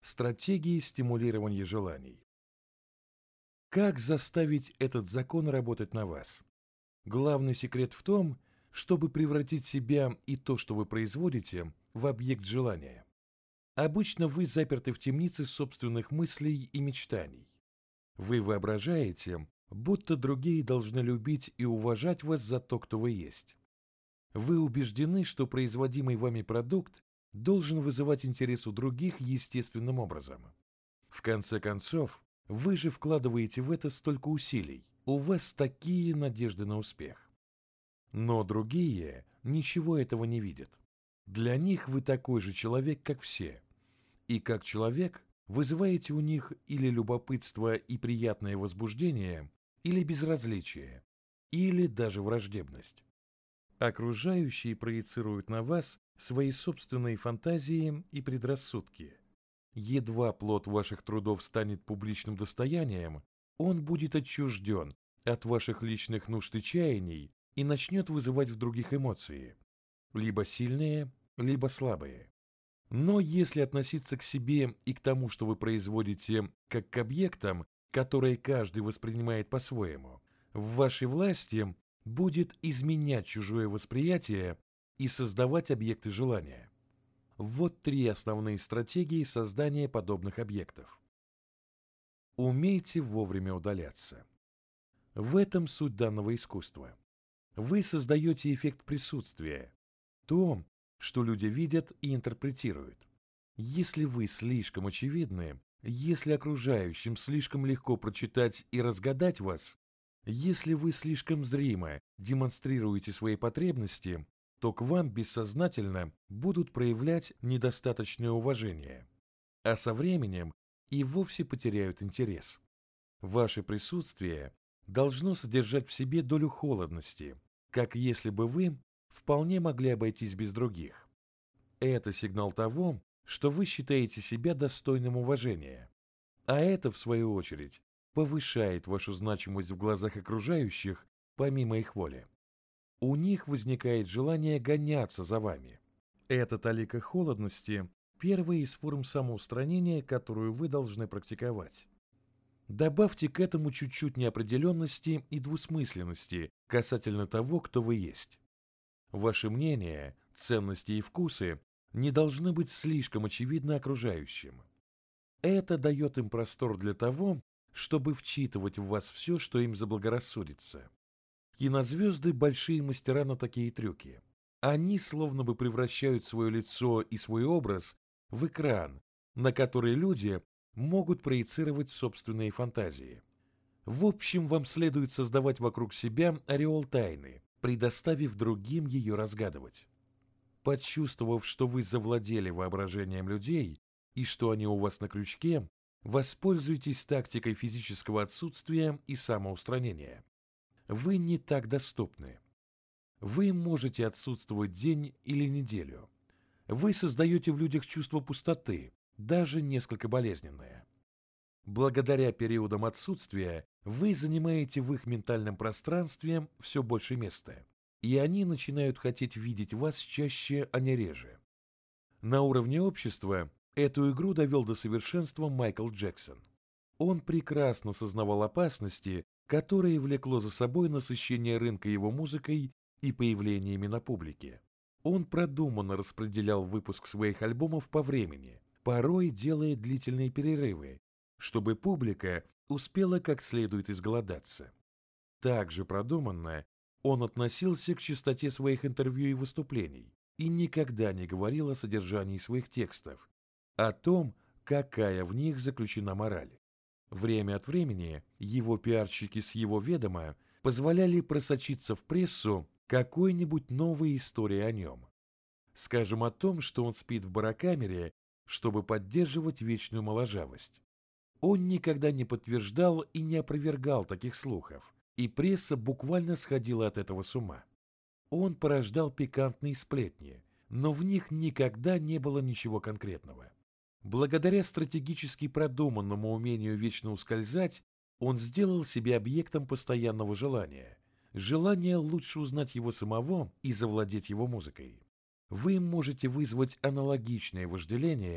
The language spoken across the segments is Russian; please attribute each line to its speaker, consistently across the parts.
Speaker 1: Стратегии стимулирования желаний. Как заставить этот закон работать на вас? Главный секрет в том, чтобы превратить себя и то, что вы производите, в объект желания. Обычно вы заперты в темнице собственных мыслей и мечтаний. Вы воображаете, будто другие должны любить и уважать вас за то, кто вы есть. Вы убеждены, что производимый вами продукт должен вызывать интерес у других естественным образом. В конце концов, вы же вкладываете в это столько усилий, у вас такие надежды на успех. Но другие ничего этого не видят. Для них вы такой же человек, как все. И как человек вызываете у них или любопытство и приятное возбуждение, или безразличие, или даже враждебность. Окружающие проецируют на вас свои собственные фантазии и предрассудки. Едва плод ваших трудов станет публичным достоянием, он будет отчужден от ваших личных нужд и чаяний и начнет вызывать в других эмоции, либо сильные, либо слабые. Но если относиться к себе и к тому, что вы производите, как к объектам, которые каждый воспринимает по-своему, в вашей власти будет изменять чужое восприятие и создавать объекты желания. Вот 3 основные стратегии создания подобных объектов. Умейте вовремя удаляться. В этом суть данного искусства. Вы создаете эффект присутствия, то, что люди видят и интерпретируют. Если вы слишком очевидны, если окружающим слишком легко прочитать и разгадать вас, если вы слишком зримо демонстрируете свои потребности, то к вам бессознательно будут проявлять недостаточное уважение, а со временем и вовсе потеряют интерес. Ваше присутствие должно содержать в себе долю холодности, как если бы вы вполне могли обойтись без других. Это сигнал того, что вы считаете себя достойным уважения, а это, в свою очередь, повышает вашу значимость в глазах окружающих помимо их воли. У них возникает желание гоняться за вами. Эта талика холодности – первая из форм самоустранения, которую вы должны практиковать. Добавьте к этому чуть-чуть неопределенности и двусмысленности касательно того, кто вы есть. Ваши мнения, ценности и вкусы не должны быть слишком очевидны окружающим. Это дает им простор для того, чтобы вчитывать в вас все, что им заблагорассудится. Кинозвезды – большие мастера на такие трюки. Они словно бы превращают свое лицо и свой образ в экран, на который люди могут проецировать собственные фантазии. В общем, вам следует создавать вокруг себя ореол тайны, предоставив другим ее разгадывать. Почувствовав, что вы завладели воображением людей и что они у вас на крючке, воспользуйтесь тактикой физического отсутствия и самоустранения. Вы не так доступны. Вы можете отсутствовать день или неделю. Вы создаете в людях чувство пустоты, даже несколько болезненное. Благодаря периодам отсутствия вы занимаете в их ментальном пространстве все больше места, и они начинают хотеть видеть вас чаще, а не реже. На уровне общества эту игру довел до совершенства Майкл Джексон. Он прекрасно сознавал опасности, которое влекло за собой насыщение рынка его музыкой и появлениями на публике. Он продуманно распределял выпуск своих альбомов по времени, порой делая длительные перерывы, чтобы публика успела как следует изголодаться. Также продуманно он относился к частоте своих интервью и выступлений и никогда не говорил о содержании своих текстов, о том, какая в них заключена мораль. Время от времени его пиарщики с его ведома позволяли просочиться в прессу какой-нибудь новой истории о нем. Скажем о том, что он спит в барокамере, чтобы поддерживать вечную моложавость. Он никогда не подтверждал и не опровергал таких слухов, и пресса буквально сходила от этого с ума. Он порождал пикантные сплетни, но в них никогда не было ничего конкретного. Благодаря стратегически продуманному умению вечно ускользать, он сделал себя объектом постоянного желания, желания лучше узнать его самого и завладеть его музыкой. Вы можете вызвать аналогичное вожделение,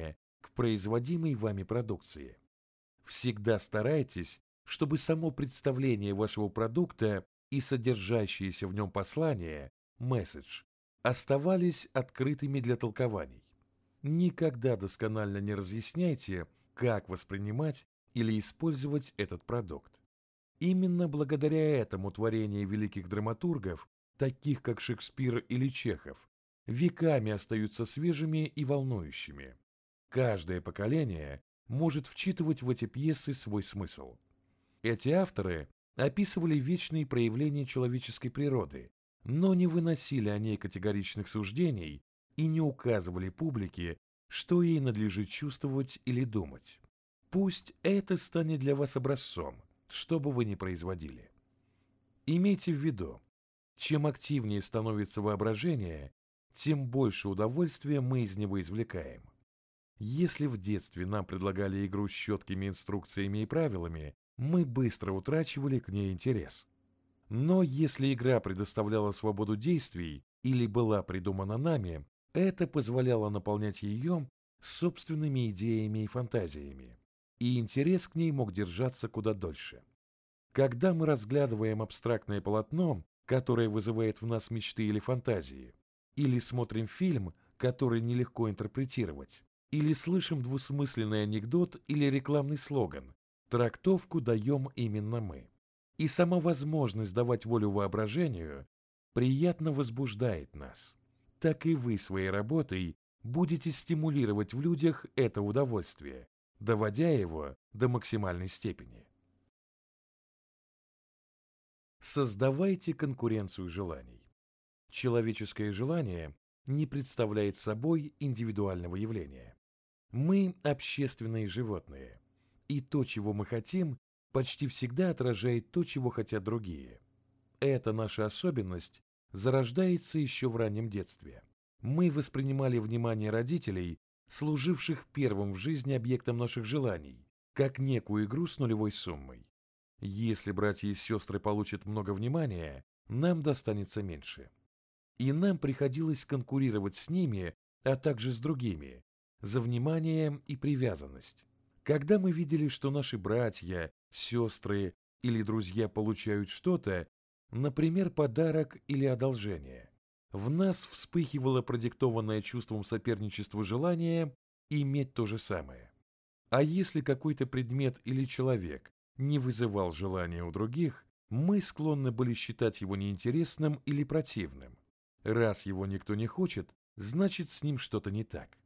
Speaker 1: к производимой вами продукции. Всегда старайтесь, чтобы само представление вашего продукта и содержащееся в нем послание, месседж, оставались открытыми для толкований. Никогда досконально не разъясняйте, как воспринимать или использовать этот продукт. Именно благодаря этому творения великих драматургов, таких как Шекспир или Чехов, веками остаются свежими и волнующими. Каждое поколение может вчитывать в эти пьесы свой смысл. Эти авторы описывали вечные проявления человеческой природы, но не выносили о ней категоричных суждений и не указывали публике, что ей надлежит чувствовать или думать. Пусть это станет для вас образцом, что бы вы ни производили. Имейте в виду, чем активнее становится воображение, тем больше удовольствия мы из него извлекаем. Если в детстве нам предлагали игру с четкими инструкциями и правилами, мы быстро утрачивали к ней интерес. Но если игра предоставляла свободу действий или была придумана нами, это позволяло наполнять ее собственными идеями и фантазиями, и интерес к ней мог держаться куда дольше. Когда мы разглядываем абстрактное полотно, которое вызывает в нас мечты или фантазии, или смотрим фильм, который нелегко интерпретировать, или слышим двусмысленный анекдот или рекламный слоган, трактовку даем именно мы. И сама возможность давать волю воображению приятно возбуждает нас. Так и вы своей работой будете стимулировать в людях это удовольствие, доводя его до максимальной степени. Создавайте конкуренцию желаний. Человеческое желание не представляет собой индивидуального явления. Мы общественные животные, и то, чего мы хотим, почти всегда отражает то, чего хотят другие. Эта наша особенность зарождается еще в раннем детстве. Мы воспринимали внимание родителей, служивших первым в жизни объектом наших желаний, как некую игру с нулевой суммой. Если братья и сестры получат много внимания, нам достанется меньше. И нам приходилось конкурировать с ними, а также с другими, за внимание и привязанность. Когда мы видели, что наши братья, сестры или друзья получают что-то, например, подарок или одолжение, в нас вспыхивало продиктованное чувством соперничества желание иметь то же самое. А если какой-то предмет или человек не вызывал желания у других, мы склонны были считать его неинтересным или противным. Раз его никто не хочет, значит, с ним что-то не так.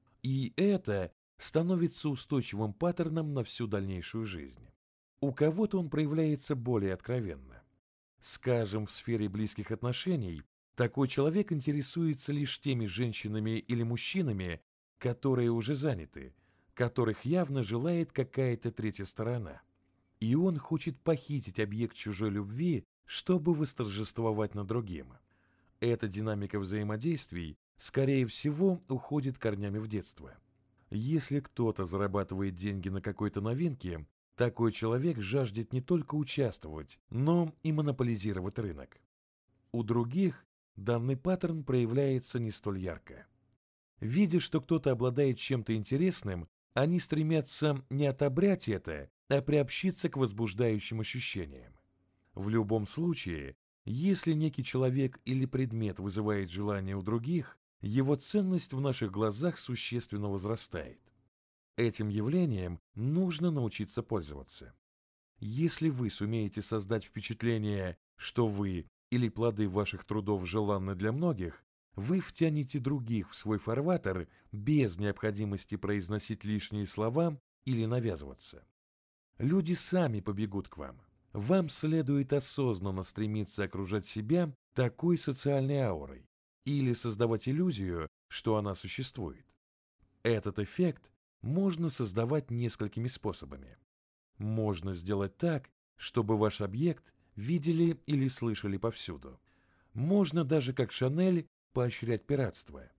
Speaker 1: И это становится устойчивым паттерном на всю дальнейшую жизнь. У кого-то он проявляется более откровенно. Скажем, в сфере близких отношений такой человек интересуется лишь теми женщинами или мужчинами, которые уже заняты, которых явно желает какая-то третья сторона. И он хочет похитить объект чужой любви, чтобы восторжествовать над другим. Эта динамика взаимодействий, скорее всего, уходит корнями в детство. Если кто-то зарабатывает деньги на какой-то новинке, такой человек жаждет не только участвовать, но и монополизировать рынок. У других данный паттерн проявляется не столь ярко. Видя, что кто-то обладает чем-то интересным, они стремятся не отобрать это, а приобщиться к возбуждающим ощущениям. В любом случае, если некий человек или предмет вызывает желание у других, его ценность в наших глазах существенно возрастает. Этим явлением нужно научиться пользоваться. Если вы сумеете создать впечатление, что вы или плоды ваших трудов желанны для многих, вы втянете других в свой фарватер без необходимости произносить лишние слова или навязываться. Люди сами побегут к вам. Вам следует осознанно стремиться окружать себя такой социальной аурой или создавать иллюзию, что она существует. Этот эффект можно создавать несколькими способами. Можно сделать так, чтобы ваш объект видели или слышали повсюду. Можно даже как Шанель поощрять пиратство.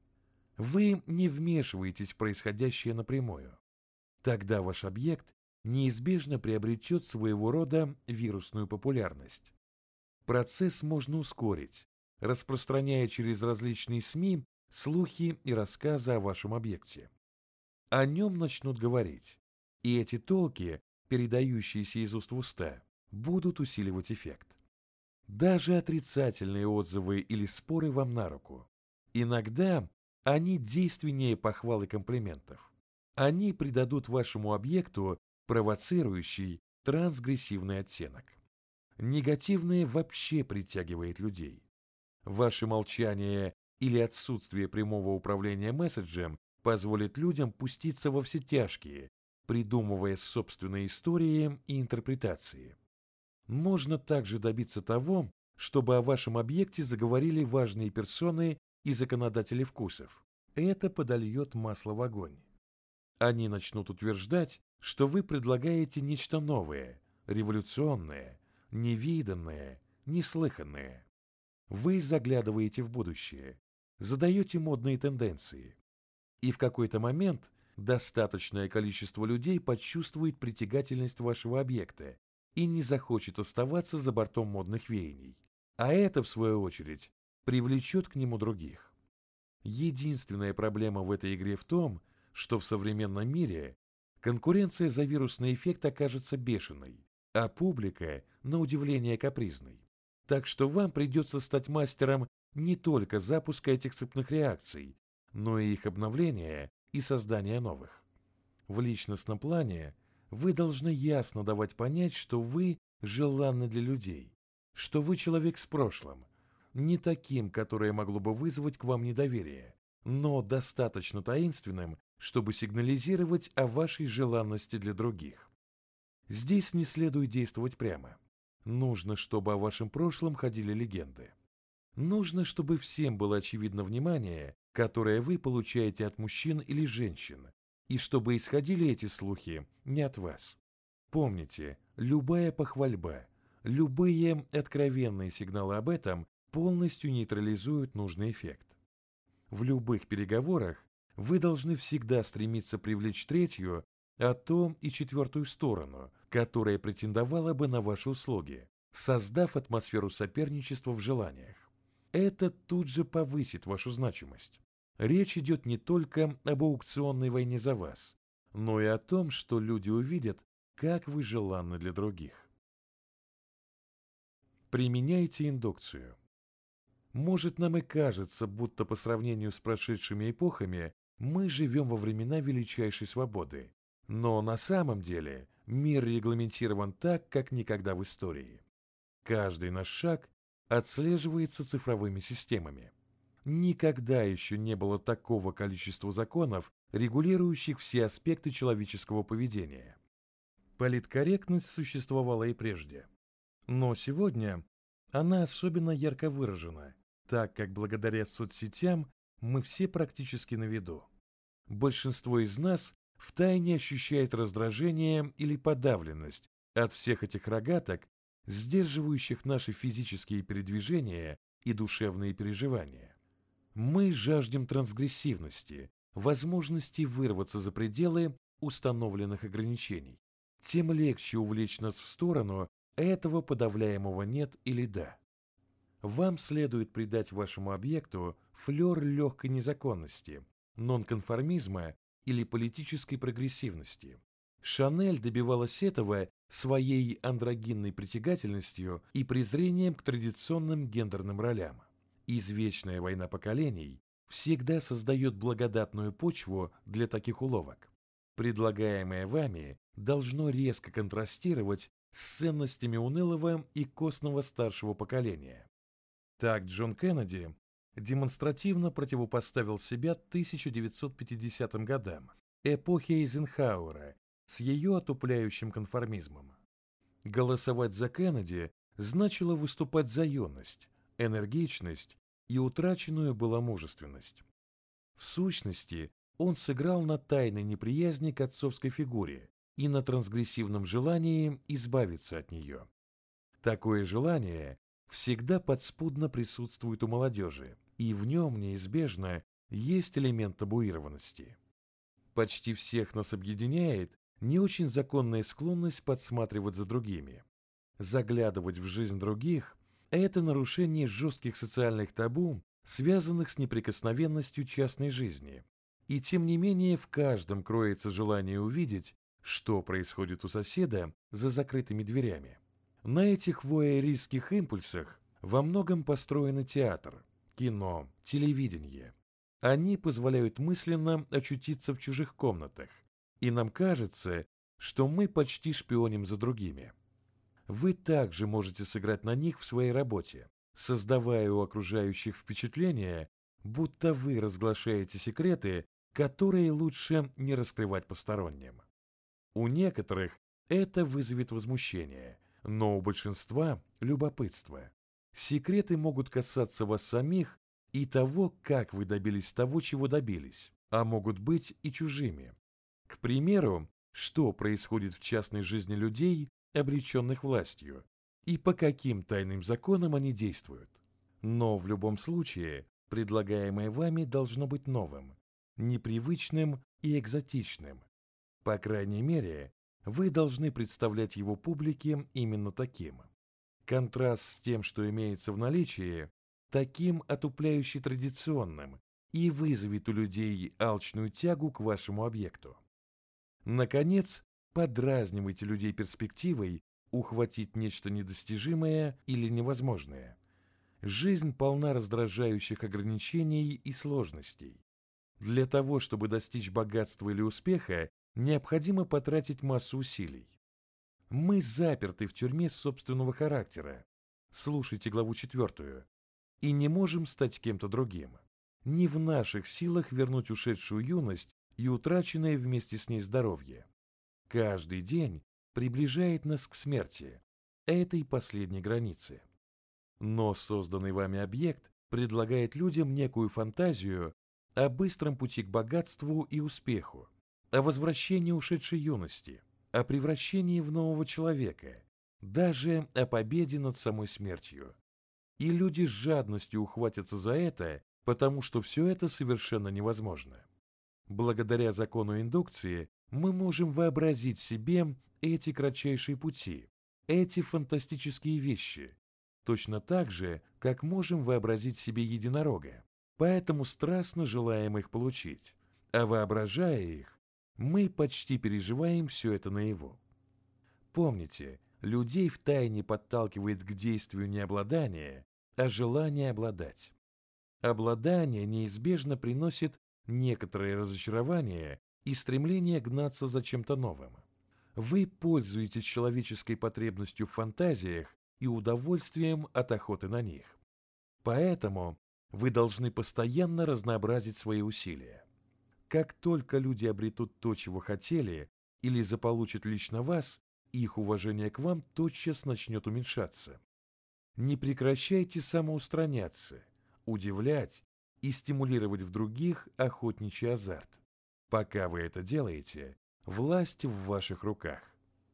Speaker 1: Вы не вмешиваетесь в происходящее напрямую. Тогда ваш объект неизбежно приобретет своего рода вирусную популярность. Процесс можно ускорить, распространяя через различные СМИ слухи и рассказы о вашем объекте. о нем начнут говорить, и эти толки, передающиеся из уст в уста, будут усиливать эффект. Даже отрицательные отзывы или споры вам на руку. Иногда они действеннее похвал и комплиментов. Они придадут вашему объекту провоцирующий, трансгрессивный оттенок. Негативное вообще притягивает людей. Ваше молчание или отсутствие прямого управления месседжем позволит людям пуститься во все тяжкие, придумывая собственные истории и интерпретации. Можно также добиться того, чтобы о вашем объекте заговорили важные персоны и законодатели вкусов. Это подольет масло в огонь. Они начнут утверждать, что вы предлагаете нечто новое, революционное, невиданное, неслыханное. Вы заглядываете в будущее, задаете модные тенденции. И в какой-то момент достаточное количество людей почувствует притягательность вашего объекта и не захочет оставаться за бортом модных веяний. А это, в свою очередь, привлечет к нему других. Единственная проблема в этой игре в том, что в современном мире конкуренция за вирусный эффект окажется бешеной, а публика, на удивление, капризной. Так что вам придется стать мастером не только запуска этих цепных реакций, но и их обновления и создания новых. В личностном плане вы должны ясно давать понять, что вы желанны для людей, что вы человек с прошлым, не таким, которое могло бы вызвать к вам недоверие, но достаточно таинственным, чтобы сигнализировать о вашей желанности для других. Здесь не следует действовать прямо. Нужно, чтобы о вашем прошлом ходили легенды. Нужно, чтобы всем было очевидно внимание, которое вы получаете от мужчин или женщин, и чтобы исходили эти слухи не от вас. Помните, любая похвальба, любые откровенные сигналы об этом полностью нейтрализуют нужный эффект. В любых переговорах вы должны всегда стремиться привлечь третью, а то и четвертую сторону, которая претендовала бы на ваши услуги, создав атмосферу соперничества в желаниях. Это тут же повысит вашу значимость. Речь идет не только об аукционной войне за вас, но и о том, что люди увидят, как вы желанны для других. Применяйте индукцию. Может, нам и кажется, будто по сравнению с прошедшими эпохами мы живем во времена величайшей свободы, но на самом деле мир регламентирован так, как никогда в истории. Каждый наш шаг отслеживается цифровыми системами. Никогда еще не было такого количества законов, регулирующих все аспекты человеческого поведения. Политкорректность существовала и прежде. Но сегодня она особенно ярко выражена, так как благодаря соцсетям мы все практически на виду. Большинство из нас втайне ощущает раздражение или подавленность от всех этих рогаток, сдерживающих наши физические передвижения и душевные переживания. Мы жаждем трансгрессивности, возможности вырваться за пределы установленных ограничений. Тем легче увлечь нас в сторону этого подавляемого «нет» или «да». Вам следует придать вашему объекту флёр легкой незаконности, нонконформизма или политической прогрессивности. Шанель добивалась этого своей андрогинной притягательностью и презрением к традиционным гендерным ролям. Извечная война поколений всегда создает благодатную почву для таких уловок. Предлагаемое вами должно резко контрастировать с ценностями унылого и костного старшего поколения. Так Джон Кеннеди демонстративно противопоставил себя 1950 годам, эпохе Эйзенхауэра, с ее отупляющим конформизмом. Голосовать за Кеннеди значило выступать за юность, энергичность и утраченную была мужественность. В сущности, он сыграл на тайной неприязни к отцовской фигуре и на трансгрессивном желании избавиться от нее. Такое желание всегда подспудно присутствует у молодежи, и в нем неизбежно есть элемент табуированности. Почти всех нас объединяет не очень законная склонность подсматривать за другими. Заглядывать в жизнь других – это нарушение жестких социальных табу, связанных с неприкосновенностью частной жизни, И тем не менее в каждом кроется желание увидеть, что происходит у соседа за закрытыми дверями. На этих вуайеристских импульсах во многом построен театр, кино, телевидение. Они позволяют мысленно очутиться в чужих комнатах, и нам кажется, что мы почти шпионим за другими. Вы также можете сыграть на них в своей работе, создавая у окружающих впечатление, будто вы разглашаете секреты, которые лучше не раскрывать посторонним. У некоторых это вызовет возмущение, но у большинства – любопытство. Секреты могут касаться вас самих и того, как вы добились того, чего добились, а могут быть и чужими. К примеру, что происходит в частной жизни людей, облеченных властью, и по каким тайным законам они действуют. Но в любом случае, предлагаемое вами должно быть новым, непривычным и экзотичным. По крайней мере, вы должны представлять его публике именно таким. Контраст с тем, что имеется в наличии, таким отупляюще традиционным и вызовет у людей алчную тягу к вашему объекту. Наконец, подразнивайте людей перспективой ухватить нечто недостижимое или невозможное. Жизнь полна раздражающих ограничений и сложностей. Для того, чтобы достичь богатства или успеха, необходимо потратить массу усилий. Мы заперты в тюрьме собственного характера. Слушайте главу 4. И не можем стать кем-то другим. Не в наших силах вернуть ушедшую юность и утраченное вместе с ней здоровье. Каждый день приближает нас к смерти, этой последней границе. Но созданный вами объект предлагает людям некую фантазию о быстром пути к богатству и успеху, о возвращении ушедшей юности, о превращении в нового человека, даже о победе над самой смертью. И люди с жадностью ухватятся за это, потому что все это совершенно невозможно. Благодаря закону индукции мы можем вообразить себе эти кратчайшие пути, эти фантастические вещи, точно так же, как можем вообразить себе единорога, поэтому страстно желаем их получить, а воображая их, мы почти переживаем все это наяву. Помните, людей втайне подталкивает к действию не обладание, а желание обладать. Обладание неизбежно приносит некоторое разочарование и стремление гнаться за чем-то новым. Вы пользуетесь человеческой потребностью в фантазиях и удовольствием от охоты на них. Поэтому вы должны постоянно разнообразить свои усилия. Как только люди обретут то, чего хотели, или заполучат лично вас, их уважение к вам тотчас начнет уменьшаться. Не прекращайте самоустраняться, удивлять и стимулировать в других охотничий азарт. Пока вы это делаете, власть в ваших руках.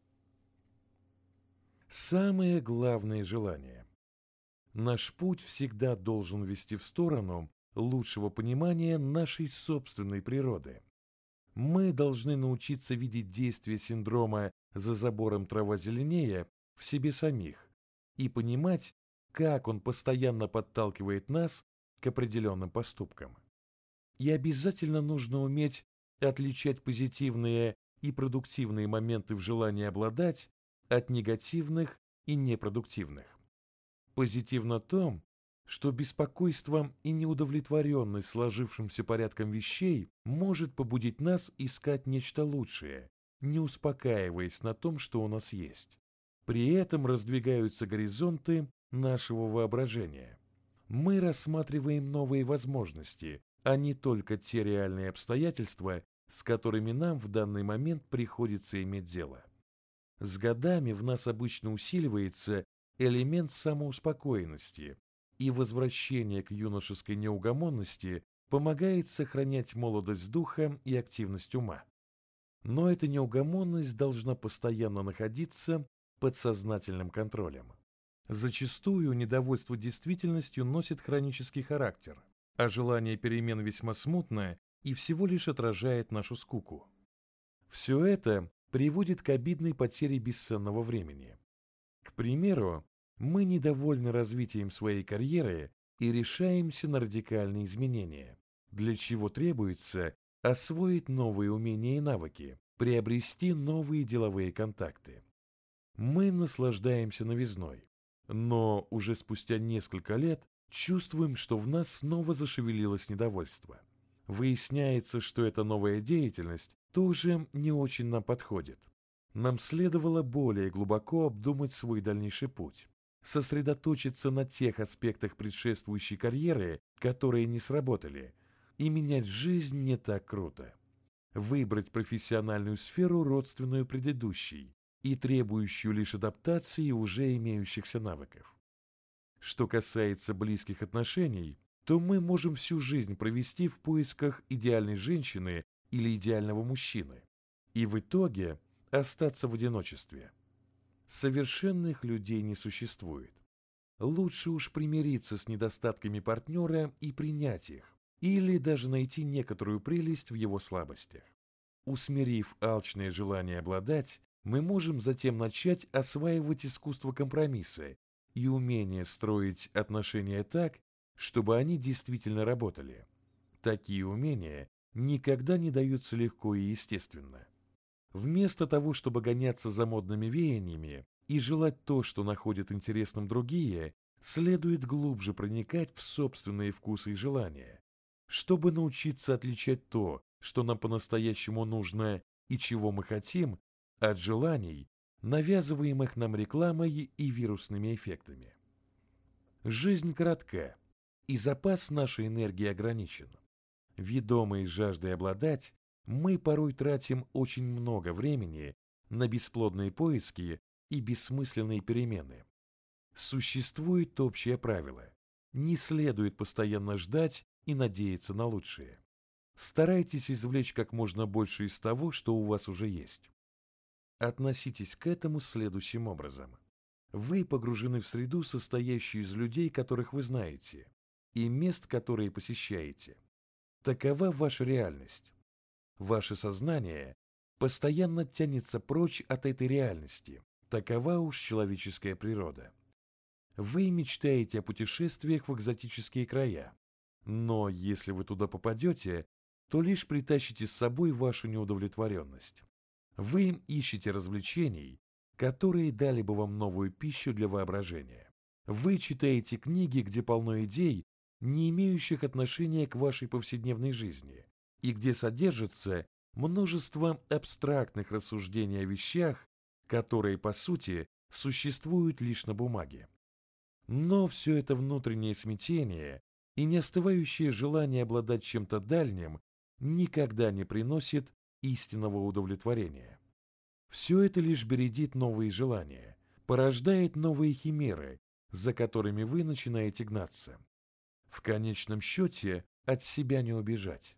Speaker 1: Самое главное желание. Наш путь всегда должен вести в сторону лучшего понимания нашей собственной природы. Мы должны научиться видеть действие синдрома «за забором трава зеленее» в себе самих и понимать, как он постоянно подталкивает нас к определенным поступкам. И обязательно нужно уметь отличать позитивные и продуктивные моменты в желании обладать от негативных и непродуктивных. Позитивно то, что беспокойство и неудовлетворенность сложившимся порядком вещей может побудить нас искать нечто лучшее, не успокаиваясь на том, что у нас есть. При этом раздвигаются горизонты нашего воображения. Мы рассматриваем новые возможности, а не только те реальные обстоятельства, с которыми нам в данный момент приходится иметь дело. С годами в нас обычно усиливается элемент самоуспокоенности, и возвращение к юношеской неугомонности помогает сохранять молодость духа и активность ума. Но эта неугомонность должна постоянно находиться под сознательным контролем. Зачастую недовольство действительностью носит хронический характер, а желание перемен весьма смутное и всего лишь отражает нашу скуку. Все это приводит к обидной потере бесценного времени. К примеру, мы недовольны развитием своей карьеры и решаемся на радикальные изменения, для чего требуется освоить новые умения и навыки, приобрести новые деловые контакты. Мы наслаждаемся новизной, но уже спустя несколько лет чувствуем, что в нас снова зашевелилось недовольство. Выясняется, что эта новая деятельность тоже не очень нам подходит. Нам следовало более глубоко обдумать свой дальнейший путь, сосредоточиться на тех аспектах предшествующей карьеры, которые не сработали, и менять жизнь не так круто. Выбрать профессиональную сферу, родственную предыдущей, и требующую лишь адаптации уже имеющихся навыков. Что касается близких отношений, то мы можем всю жизнь провести в поисках идеальной женщины или идеального мужчины, и в итоге остаться в одиночестве. Совершенных людей не существует. Лучше уж примириться с недостатками партнера и принять их, или даже найти некоторую прелесть в его слабостях. Усмирив алчное желание обладать, мы можем затем начать осваивать искусство компромисса и умение строить отношения так, чтобы они действительно работали. Такие умения никогда не даются легко и естественно. Вместо того, чтобы гоняться за модными веяниями и желать то, что находят интересным другие, следует глубже проникать в собственные вкусы и желания, чтобы научиться отличать то, что нам по-настоящему нужно и чего мы хотим, от желаний, навязываемых нам рекламой и вирусными эффектами. Жизнь коротка, и запас нашей энергии ограничен. Ведомые жаждой обладать, мы порой тратим очень много времени на бесплодные поиски и бессмысленные перемены. Существует общее правило: не следует постоянно ждать и надеяться на лучшее. Старайтесь извлечь как можно больше из того, что у вас уже есть. Относитесь к этому следующим образом. Вы погружены в среду, состоящую из людей, которых вы знаете, и мест, которые посещаете. Такова ваша реальность. Ваше сознание постоянно тянется прочь от этой реальности. Такова уж человеческая природа. Вы мечтаете о путешествиях в экзотические края, но если вы туда попадете, то лишь притащите с собой вашу неудовлетворенность. Вы ищете развлечений, которые дали бы вам новую пищу для воображения. Вы читаете книги, где полно идей, не имеющих отношения к вашей повседневной жизни, и где содержится множество абстрактных рассуждений о вещах, которые, по сути, существуют лишь на бумаге. Но все это внутреннее смятение и неостывающее желание обладать чем-то дальним никогда не приносит истинного удовлетворения. Все это лишь бередит новые желания, порождает новые химеры, за которыми вы начинаете гнаться. В конечном счете от себя не убежать.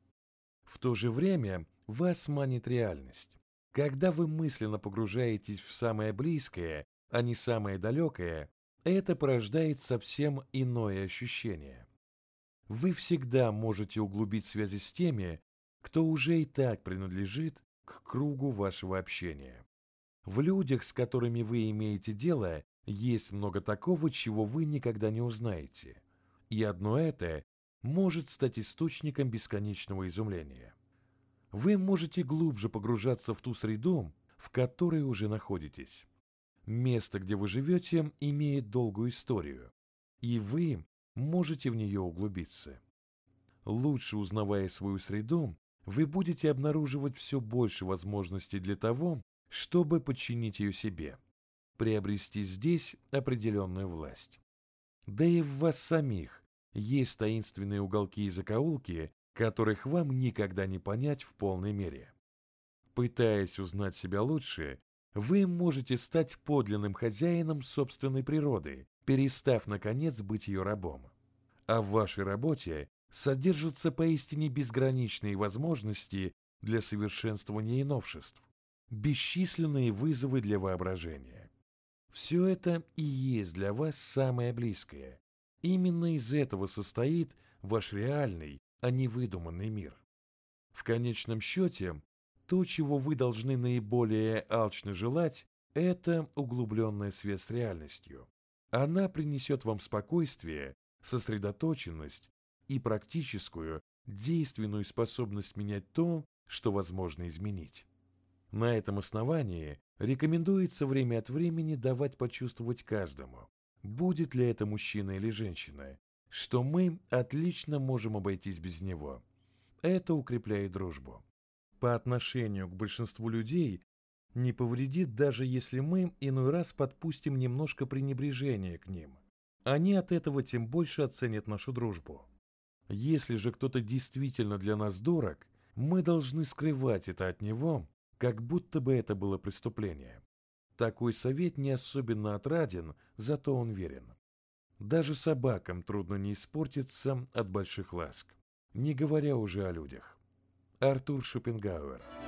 Speaker 1: В то же время вас манит реальность. Когда вы мысленно погружаетесь в самое близкое, а не самое далекое, это порождает совсем иное ощущение. Вы всегда можете углубить связи с теми, кто уже и так принадлежит к кругу вашего общения. В людях, с которыми вы имеете дело, есть много такого, чего вы никогда не узнаете. И одно это может стать источником бесконечного изумления. Вы можете глубже погружаться в ту среду, в которой уже находитесь. Место, где вы живете, имеет долгую историю, и вы можете в нее углубиться. Лучше узнавая свою среду, вы будете обнаруживать все больше возможностей для того, чтобы подчинить ее себе, приобрести здесь определенную власть. Да и в вас самих есть таинственные уголки и закоулки, которых вам никогда не понять в полной мере. Пытаясь узнать себя лучше, вы можете стать подлинным хозяином собственной природы, перестав, наконец, быть ее рабом. А в вашей работе содержатся поистине безграничные возможности для совершенствования и новшеств, бесчисленные вызовы для воображения. Все это и есть для вас самое близкое. Именно из этого состоит ваш реальный, а не выдуманный мир. В конечном счете, то, чего вы должны наиболее алчно желать, это углубленная связь с реальностью. Она принесет вам спокойствие, сосредоточенность и практическую, действенную способность менять то, что возможно изменить. На этом основании рекомендуется время от времени давать почувствовать каждому, будет ли это мужчина или женщина, что мы отлично можем обойтись без него. Это укрепляет дружбу. По отношению к большинству людей не повредит, даже если мы иной раз подпустим немножко пренебрежения к ним. Они от этого тем больше оценят нашу дружбу. Если же кто-то действительно для нас дорог, мы должны скрывать это от него, как будто бы это было преступление. Такой совет не особенно отраден, зато он верен. Даже собакам трудно не испортиться от больших ласк, не говоря уже о людях. Артур Шопенгауэр.